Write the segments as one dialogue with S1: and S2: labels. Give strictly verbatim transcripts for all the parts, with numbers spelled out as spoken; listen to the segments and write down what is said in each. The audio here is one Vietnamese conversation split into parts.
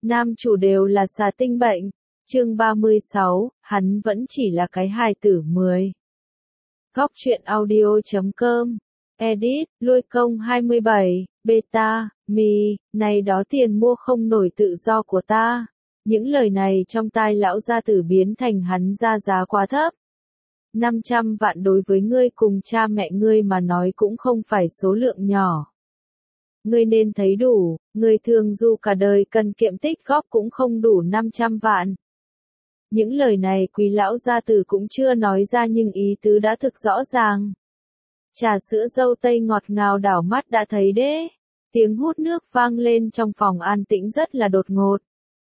S1: nam chủ đều là xà tinh bệnh. Chương ba mươi sáu, hắn vẫn chỉ là cái hài tử mười. Góc truyện audio chấm com. Edit, lôi công hai mươi bảy, beta, mi, này đó tiền mua không nổi tự do của ta. Những lời này trong tai lão gia tử biến thành hắn ra giá quá thấp. năm trăm vạn đối với ngươi cùng cha mẹ ngươi mà nói cũng không phải số lượng nhỏ. Ngươi nên thấy đủ, người thường dù cả đời cần kiệm tích góp cũng không đủ năm trăm vạn. Những lời này quý lão gia tử cũng chưa nói ra nhưng ý tứ đã thực rõ ràng. Trà sữa dâu tây ngọt ngào đảo mắt đã thấy đế. Tiếng hút nước vang lên trong phòng an tĩnh rất là đột ngột.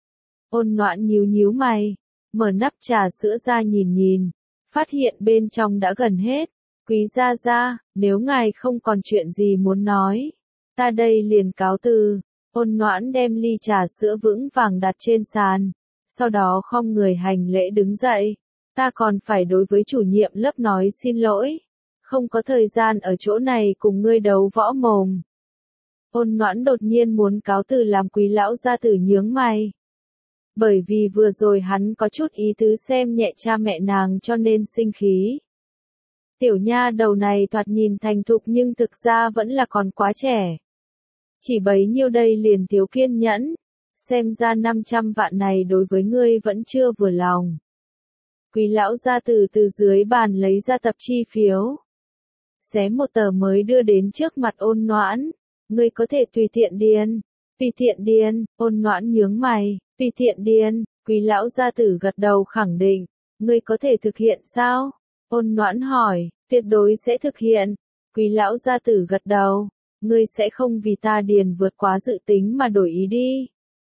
S1: Ôn Noãn nhíu nhíu mày, mở nắp trà sữa ra nhìn nhìn, phát hiện bên trong đã gần hết. Quý gia gia, nếu ngài không còn chuyện gì muốn nói, ta đây liền cáo từ. Ôn Noãn đem ly trà sữa vững vàng đặt trên sàn, sau đó khom người hành lễ đứng dậy. Ta còn phải đối với chủ nhiệm lớp nói xin lỗi, không có thời gian ở chỗ này cùng ngươi đấu võ mồm. Ôn Noãn đột nhiên muốn cáo từ làm quý lão gia tử nhướng mày. Bởi vì vừa rồi hắn có chút ý tứ xem nhẹ cha mẹ nàng cho nên sinh khí. Tiểu nha đầu này thoạt nhìn thành thục nhưng thực ra vẫn là còn quá trẻ. Chỉ bấy nhiêu đây liền thiếu kiên nhẫn, xem ra năm trăm vạn này đối với ngươi vẫn chưa vừa lòng. Quý lão gia tử từ dưới bàn lấy ra tập chi phiếu. Xé một tờ mới đưa đến trước mặt Ôn Noãn, ngươi có thể tùy tiện điền. Tùy tiện điền, Ôn Noãn nhướng mày, tùy tiện điền, quý lão gia tử gật đầu khẳng định, ngươi có thể thực hiện sao? Ôn Noãn hỏi, tuyệt đối sẽ thực hiện. Quý lão gia tử gật đầu, ngươi sẽ không vì ta điền vượt quá dự tính mà đổi ý đi.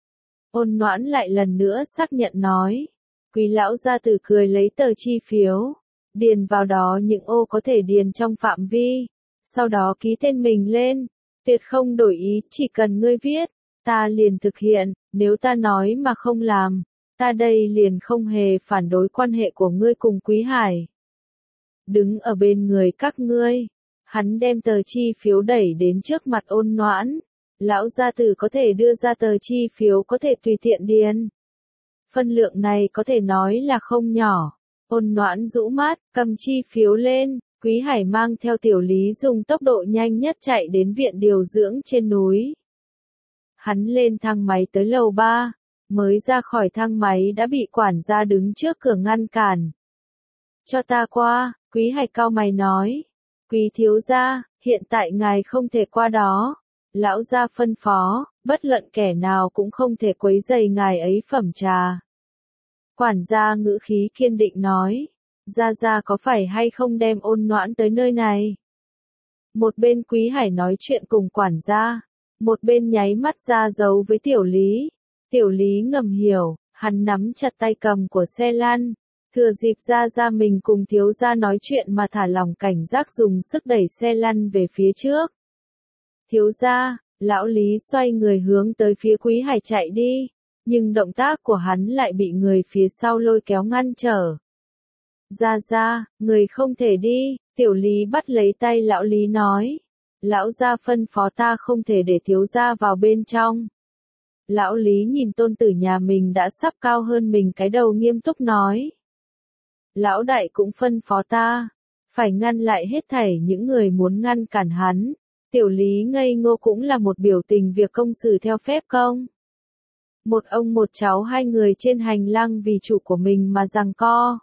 S1: Ôn Noãn lại lần nữa xác nhận nói. Quý lão gia tử cười lấy tờ chi phiếu, điền vào đó những ô có thể điền trong phạm vi, sau đó ký tên mình lên, tuyệt không đổi ý, chỉ cần ngươi viết, ta liền thực hiện, nếu ta nói mà không làm, ta đây liền không hề phản đối quan hệ của ngươi cùng Quý Hải. Đứng ở bên người các ngươi, hắn đem tờ chi phiếu đẩy đến trước mặt Ôn Noãn, lão gia tử có thể đưa ra tờ chi phiếu có thể tùy tiện điền. Phân lượng này có thể nói là không nhỏ. Ôn Noãn rũ mắt, cầm chi phiếu lên, Quý Hải mang theo Tiểu Lý dùng tốc độ nhanh nhất chạy đến viện điều dưỡng trên núi. Hắn lên thang máy tới lầu ba, mới ra khỏi thang máy đã bị quản gia đứng trước cửa ngăn cản. Cho ta qua, Quý Hải cau mày nói. Quý thiếu gia, hiện tại ngài không thể qua đó. Lão gia phân phó, bất luận kẻ nào cũng không thể quấy rầy ngài ấy phẩm trà. Quản gia ngữ khí kiên định nói, gia gia có phải hay không đem Ôn Noãn tới nơi này? Một bên Quý Hải nói chuyện cùng quản gia, một bên nháy mắt ra dấu với Tiểu Lý. Tiểu Lý ngầm hiểu, hắn nắm chặt tay cầm của xe lăn, thừa dịp gia gia mình cùng thiếu gia nói chuyện mà thả lỏng cảnh giác dùng sức đẩy xe lăn về phía trước. Thiếu gia, lão Lý xoay người hướng tới phía Quý Hải chạy đi, nhưng động tác của hắn lại bị người phía sau lôi kéo ngăn trở. Gia gia, người không thể đi, Tiểu Lý bắt lấy tay lão Lý nói. Lão gia phân phó ta không thể để thiếu gia vào bên trong. Lão Lý nhìn tôn tử nhà mình đã sắp cao hơn mình cái đầu nghiêm túc nói. Lão đại cũng phân phó ta, phải ngăn lại hết thảy những người muốn ngăn cản hắn. Tiểu Lý ngây ngô cũng là một biểu tình việc công xử theo phép công. Một ông một cháu hai người trên hành lang vì chủ của mình mà giằng co.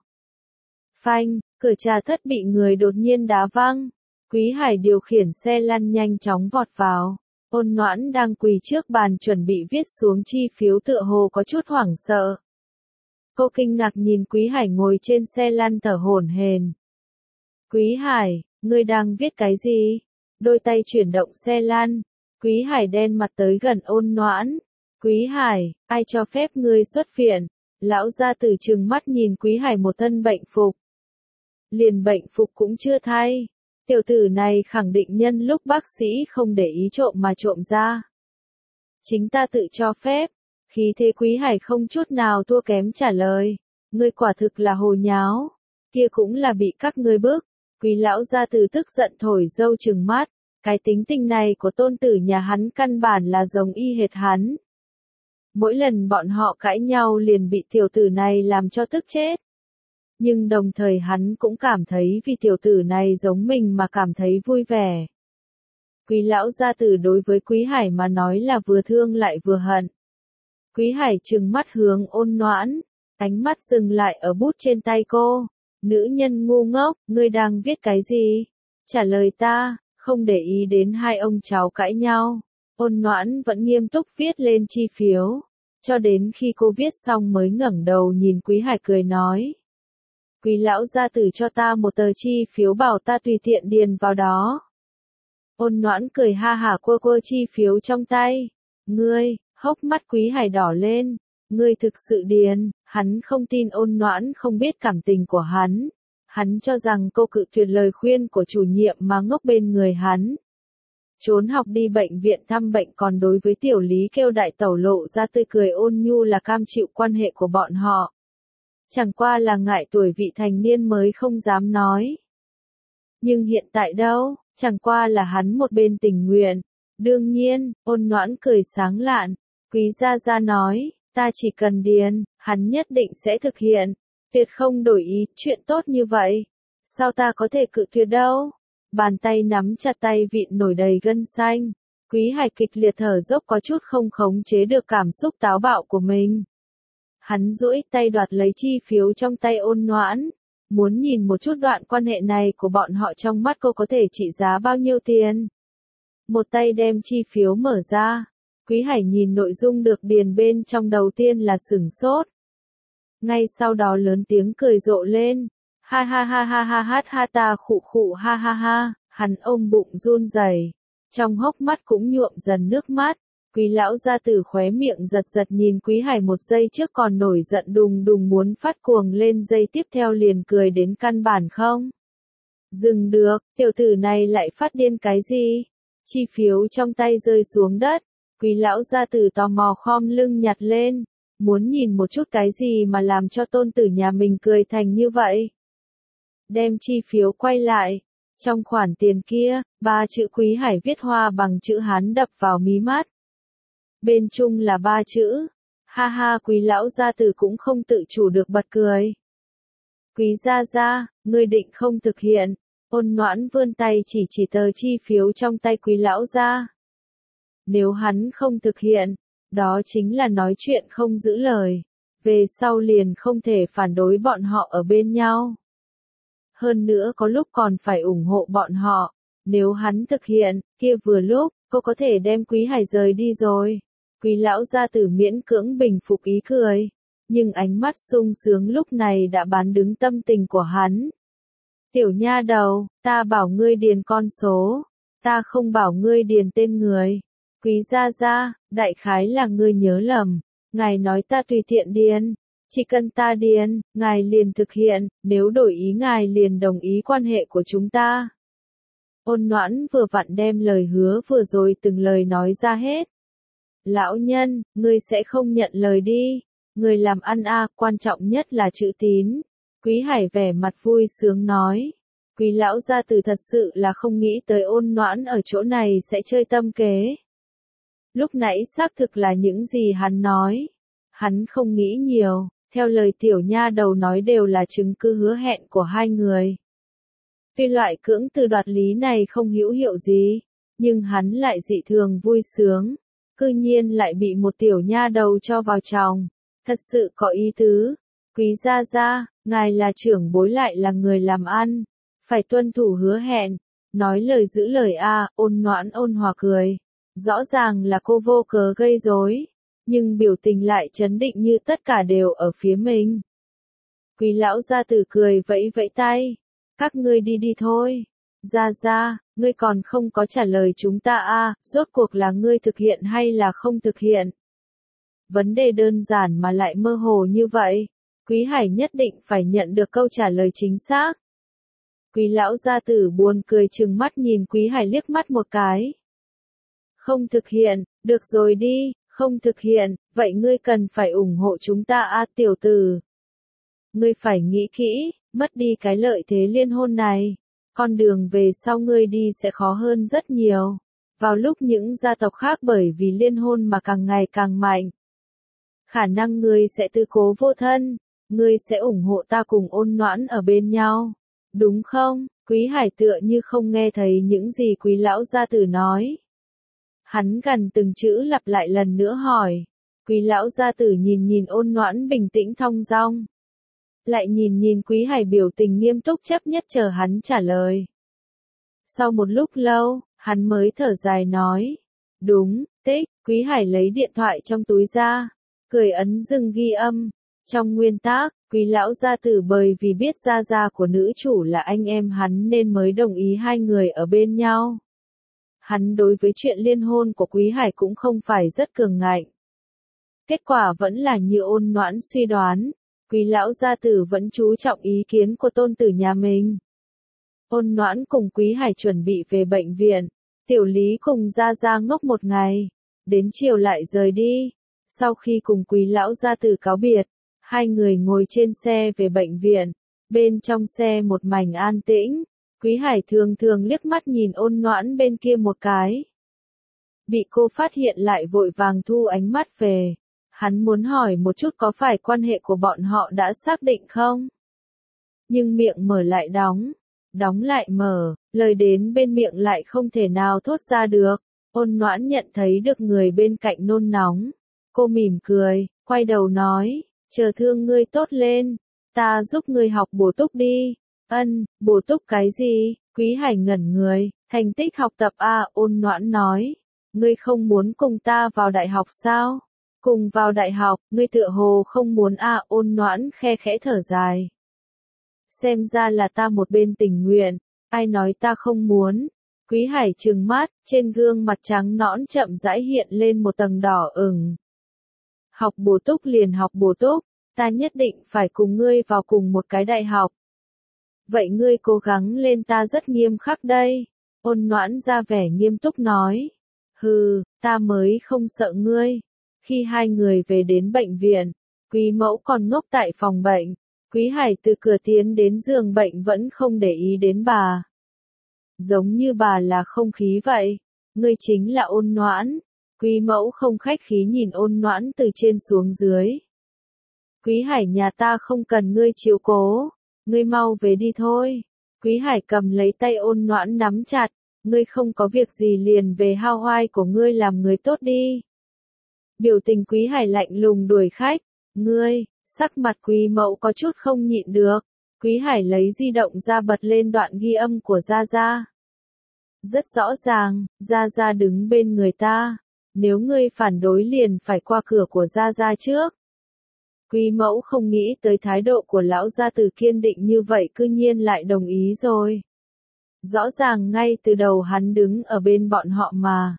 S1: Phanh, cửa trà thất bị người đột nhiên đá văng. Quý Hải điều khiển xe lăn nhanh chóng vọt vào. Ôn Noãn đang quỳ trước bàn chuẩn bị viết xuống chi phiếu tựa hồ có chút hoảng sợ. Cô kinh ngạc nhìn Quý Hải ngồi trên xe lăn thở hổn hển. Quý Hải, ngươi đang viết cái gì? Đôi tay chuyển động xe lăn. Quý Hải đen mặt tới gần Ôn Noãn. Quý Hải, ai cho phép ngươi xuất viện? Lão gia tử trừng mắt nhìn Quý Hải một thân bệnh phục. Liền bệnh phục cũng chưa thay. Tiểu tử này khẳng định nhân lúc bác sĩ không để ý trộm mà trộm ra. Chính ta tự cho phép. Khí thế Quý Hải không chút nào thua kém trả lời. Ngươi quả thực là hồ nháo. Kia cũng là bị các ngươi bức. Quý lão gia tử tức giận thổi râu trừng mắt. Cái tính tình này của tôn tử nhà hắn căn bản là giống y hệt hắn. Mỗi lần bọn họ cãi nhau liền bị tiểu tử này làm cho tức chết. Nhưng đồng thời hắn cũng cảm thấy vì tiểu tử này giống mình mà cảm thấy vui vẻ. Quý lão gia tử đối với Quý Hải mà nói là vừa thương lại vừa hận. Quý Hải trừng mắt hướng Ôn Noãn, ánh mắt dừng lại ở bút trên tay cô. Nữ nhân ngu ngốc, ngươi đang viết cái gì? Trả lời ta, không để ý đến hai ông cháu cãi nhau. Ôn Noãn vẫn nghiêm túc viết lên chi phiếu, cho đến khi cô viết xong mới ngẩng đầu nhìn Quý Hải cười nói. Quý lão gia tử cho ta một tờ chi phiếu bảo ta tùy tiện điền vào đó. Ôn Noãn cười ha hả quơ quơ chi phiếu trong tay. Ngươi, hốc mắt Quý Hải đỏ lên. Ngươi thực sự điền, hắn không tin Ôn Noãn không biết cảm tình của hắn. Hắn cho rằng cô cự tuyệt lời khuyên của chủ nhiệm mà ngốc bên người hắn. Trốn học đi bệnh viện thăm bệnh, còn đối với tiểu lý kêu đại tẩu lộ ra tươi cười ôn nhu là cam chịu quan hệ của bọn họ. Chẳng qua là ngại tuổi vị thành niên mới không dám nói. Nhưng hiện tại đâu, chẳng qua là hắn một bên tình nguyện. Đương nhiên, Ôn Noãn cười sáng lạn. Quý gia gia nói, ta chỉ cần điền, hắn nhất định sẽ thực hiện. Tuyệt không đổi ý, chuyện tốt như vậy. Sao ta có thể cự tuyệt đâu? Bàn tay nắm chặt tay vịn nổi đầy gân xanh. Quý Hải kịch liệt thở dốc có chút không khống chế được cảm xúc táo bạo của mình. Hắn duỗi tay đoạt lấy chi phiếu trong tay Ôn Noãn. Muốn nhìn một chút đoạn quan hệ này của bọn họ trong mắt cô có thể trị giá bao nhiêu tiền. Một tay đem chi phiếu mở ra. Quý Hải nhìn nội dung được điền bên trong đầu tiên là sửng sốt. Ngay sau đó lớn tiếng cười rộ lên. Ha ha ha ha ha ha ha ta khụ khụ ha ha ha, hắn ôm bụng run rẩy, trong hốc mắt cũng nhuộm dần nước mắt. Quý lão gia tử khóe miệng giật giật nhìn Quý Hải một giây trước còn nổi giận đùng đùng muốn phát cuồng lên, giây tiếp theo liền cười đến căn bản không dừng được. Tiểu tử này lại phát điên cái gì? Chi phiếu trong tay rơi xuống đất. Quý lão gia tử tò mò khom lưng nhặt lên, muốn nhìn một chút cái gì mà làm cho tôn tử nhà mình cười thành như vậy. Đem chi phiếu quay lại. Trong khoản tiền kia, ba chữ Quý Hải viết hoa bằng chữ Hán đập vào mí mắt. Bên chung là ba chữ. Ha ha, Quý lão gia tử cũng không tự chủ được bật cười. Quý gia gia, ngươi định không thực hiện. Ôn Noãn vươn tay chỉ chỉ tờ chi phiếu trong tay Quý lão gia. Nếu hắn không thực hiện, đó chính là nói chuyện không giữ lời. Về sau liền không thể phản đối bọn họ ở bên nhau. Hơn nữa có lúc còn phải ủng hộ bọn họ. Nếu hắn thực hiện, kia vừa lúc, cô có thể đem Quý Hải rời đi rồi. Quý lão gia tử miễn cưỡng bình phục ý cười. Nhưng ánh mắt sung sướng lúc này đã bán đứng tâm tình của hắn. Tiểu nha đầu, ta bảo ngươi điền con số. Ta không bảo ngươi điền tên người. Quý gia gia, đại khái là ngươi nhớ lầm. Ngài nói ta tùy tiện điền. Chỉ cần ta điền, ngài liền thực hiện, nếu đổi ý ngài liền đồng ý quan hệ của chúng ta. Ôn Noãn vừa vặn đem lời hứa vừa rồi từng lời nói ra hết. Lão nhân, ngươi sẽ không nhận lời đi. Ngươi làm ăn a, à, quan trọng nhất là chữ tín. Quý Hải vẻ mặt vui sướng nói. Quý lão gia tử thật sự là không nghĩ tới Ôn Noãn ở chỗ này sẽ chơi tâm kế. Lúc nãy xác thực là những gì hắn nói. Hắn không nghĩ nhiều, theo lời tiểu nha đầu nói đều là chứng cứ hứa hẹn của hai người. Tuy loại cưỡng từ đoạt lý này không hữu hiệu gì, nhưng hắn lại dị thường vui sướng. Cư nhiên lại bị một tiểu nha đầu cho vào chồng. Thật sự có ý tứ. Quý gia gia, ngài là trưởng bối lại là người làm ăn. Phải tuân thủ hứa hẹn. Nói lời giữ lời a. Ôn Noãn ôn hòa cười. Rõ ràng là cô vô cớ gây rối, nhưng biểu tình lại trấn định như tất cả đều ở phía mình. Quý lão gia tử cười vẫy vẫy tay. Các ngươi đi đi thôi. Gia gia, ngươi còn không có trả lời chúng ta a, rốt cuộc là ngươi thực hiện hay là không thực hiện? Vấn đề đơn giản mà lại mơ hồ như vậy. Quý Hải nhất định phải nhận được câu trả lời chính xác. Quý lão gia tử buồn cười trừng mắt nhìn Quý Hải liếc mắt một cái. Không thực hiện, được rồi đi, không thực hiện, vậy ngươi cần phải ủng hộ chúng ta a, tiểu tử. Ngươi phải nghĩ kỹ, mất đi cái lợi thế liên hôn này. Con đường về sau ngươi đi sẽ khó hơn rất nhiều. Vào lúc những gia tộc khác bởi vì liên hôn mà càng ngày càng mạnh. khả năng ngươi sẽ tư cố vô thân, ngươi sẽ ủng hộ ta cùng Ôn Noãn ở bên nhau, đúng không? Quý Hải tựa như không nghe thấy những gì Quý lão gia tử nói. Hắn gần từng chữ lặp lại lần nữa hỏi. Quý lão gia tử nhìn nhìn Ôn Noãn bình tĩnh thong dong. Lại nhìn nhìn Quý Hải biểu tình nghiêm túc chấp nhất chờ hắn trả lời. Sau một lúc lâu, hắn mới thở dài nói. Đúng, tích, Quý Hải lấy điện thoại trong túi ra, cười ấn dừng ghi âm. Trong nguyên tắc, Quý lão gia tử bởi vì biết gia gia của nữ chủ là anh em hắn nên mới đồng ý hai người ở bên nhau. Hắn đối với chuyện liên hôn của Quý Hải cũng không phải rất cường ngạnh. Kết quả vẫn là như Ôn Noãn suy đoán, Quý lão gia tử vẫn chú trọng ý kiến của tôn tử nhà mình. Ôn Noãn cùng Quý Hải chuẩn bị về bệnh viện, Tiểu Lý cùng gia gia ngốc một ngày, đến chiều lại rời đi. Sau khi cùng Quý lão gia tử cáo biệt, hai người ngồi trên xe về bệnh viện, bên trong xe một mảnh an tĩnh, Quý Hải thường thường liếc mắt nhìn Ôn Noãn bên kia một cái. Bị cô phát hiện lại vội vàng thu ánh mắt về, hắn muốn hỏi một chút có phải quan hệ của bọn họ đã xác định không? Nhưng miệng mở lại đóng, đóng lại mở, lời đến bên miệng lại không thể nào thốt ra được. Ôn Noãn nhận thấy được người bên cạnh nôn nóng, cô mỉm cười, quay đầu nói, chờ thương ngươi tốt lên, ta giúp ngươi học bổ túc đi. Ân, bổ túc cái gì? Quý Hải ngẩn người, thành tích học tập a. Ôn Noãn nói, ngươi không muốn cùng ta vào đại học sao? Cùng vào đại học, ngươi tựa hồ không muốn a. Ôn Noãn khe khẽ thở dài. Xem ra là ta một bên tình nguyện, ai nói ta không muốn? Quý Hải trừng mắt, trên gương mặt trắng nõn chậm rãi hiện lên một tầng đỏ ửng. Học bổ túc liền học bổ túc, ta nhất định phải cùng ngươi vào cùng một cái đại học. Vậy ngươi cố gắng lên, ta rất nghiêm khắc đây. Ôn Noãn ra vẻ nghiêm túc nói. Hừ, ta mới không sợ ngươi. Khi hai người về đến bệnh viện, Quý mẫu còn ngốc tại phòng bệnh. Quý Hải từ cửa tiến đến giường bệnh vẫn không để ý đến bà. Giống như bà là không khí vậy. Ngươi chính là Ôn Noãn. Quý mẫu không khách khí nhìn Ôn Noãn từ trên xuống dưới. Quý Hải, nhà ta không cần ngươi chiếu cố. Ngươi mau về đi thôi. Quý Hải cầm lấy tay Ôn Noãn nắm chặt. Ngươi không có việc gì liền về Hawaii của ngươi làm người tốt đi. Biểu tình Quý Hải lạnh lùng đuổi khách. Ngươi, sắc mặt Quý mẫu có chút không nhịn được. Quý Hải lấy di động ra bật lên đoạn ghi âm của Gia Gia. Rất rõ ràng, Gia Gia đứng bên người ta. Nếu ngươi phản đối liền phải qua cửa của Gia Gia trước. Quý mẫu không nghĩ tới thái độ của lão gia tử kiên định như vậy cư nhiên lại đồng ý rồi. Rõ ràng ngay từ đầu hắn đứng ở bên bọn họ mà.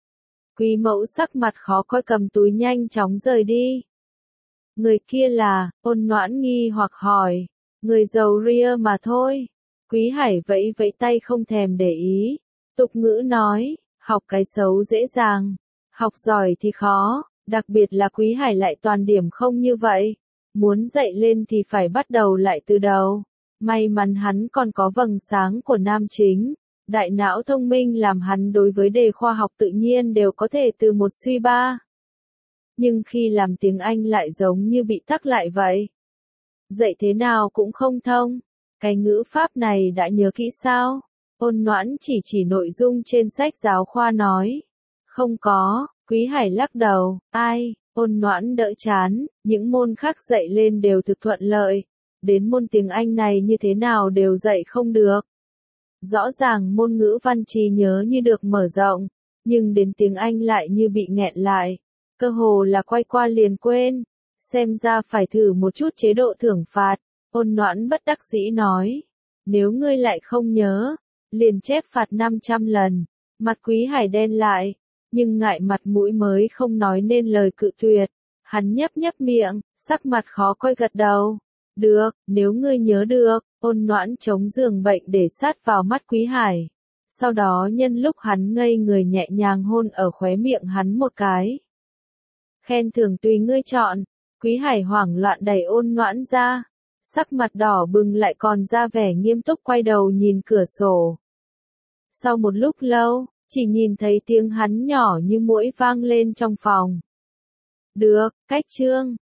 S1: Quý mẫu sắc mặt khó coi cầm túi nhanh chóng rời đi. Người kia là, Ôn Noãn nghi hoặc hỏi, người giàu ria mà thôi. Quý Hải vẫy vẫy tay không thèm để ý. Tục ngữ nói, học cái xấu dễ dàng, học giỏi thì khó. Đặc biệt là Quý Hải lại toàn điểm không như vậy. Muốn dậy lên thì phải bắt đầu lại từ đầu. May mắn hắn còn có vầng sáng của nam chính. Đại não thông minh làm hắn đối với đề khoa học tự nhiên đều có thể từ một suy ba. Nhưng khi làm tiếng Anh lại giống như bị tắc lại vậy. Dạy thế nào cũng không thông. Cái ngữ pháp này đã nhớ kỹ sao? Ôn Noãn chỉ chỉ nội dung trên sách giáo khoa nói. Không có. Quý Hải lắc đầu, ai, Ôn Noãn đỡ chán, những môn khác dạy lên đều thực thuận lợi, đến môn tiếng Anh này như thế nào đều dạy không được. Rõ ràng môn ngữ văn trí nhớ như được mở rộng, nhưng đến tiếng Anh lại như bị nghẹn lại, cơ hồ là quay qua liền quên, xem ra phải thử một chút chế độ thưởng phạt. Ôn Noãn bất đắc dĩ nói, nếu ngươi lại không nhớ, liền chép phạt năm trăm lần, mặt Quý Hải đen lại. Nhưng ngại mặt mũi mới không nói nên lời cự tuyệt. Hắn nhấp nhấp miệng, sắc mặt khó coi gật đầu. Được, nếu ngươi nhớ được. Ôn Noãn chống giường bệnh để sát vào mắt Quý Hải. Sau đó nhân lúc hắn ngây người nhẹ nhàng hôn ở khóe miệng hắn một cái. Khen thưởng tùy ngươi chọn. Quý Hải hoảng loạn đẩy Ôn Noãn ra. Sắc mặt đỏ bừng lại còn ra vẻ nghiêm túc quay đầu nhìn cửa sổ. Sau một lúc lâu, chỉ nhìn thấy tiếng hắn nhỏ như muỗi vang lên trong phòng. Được, cách chương.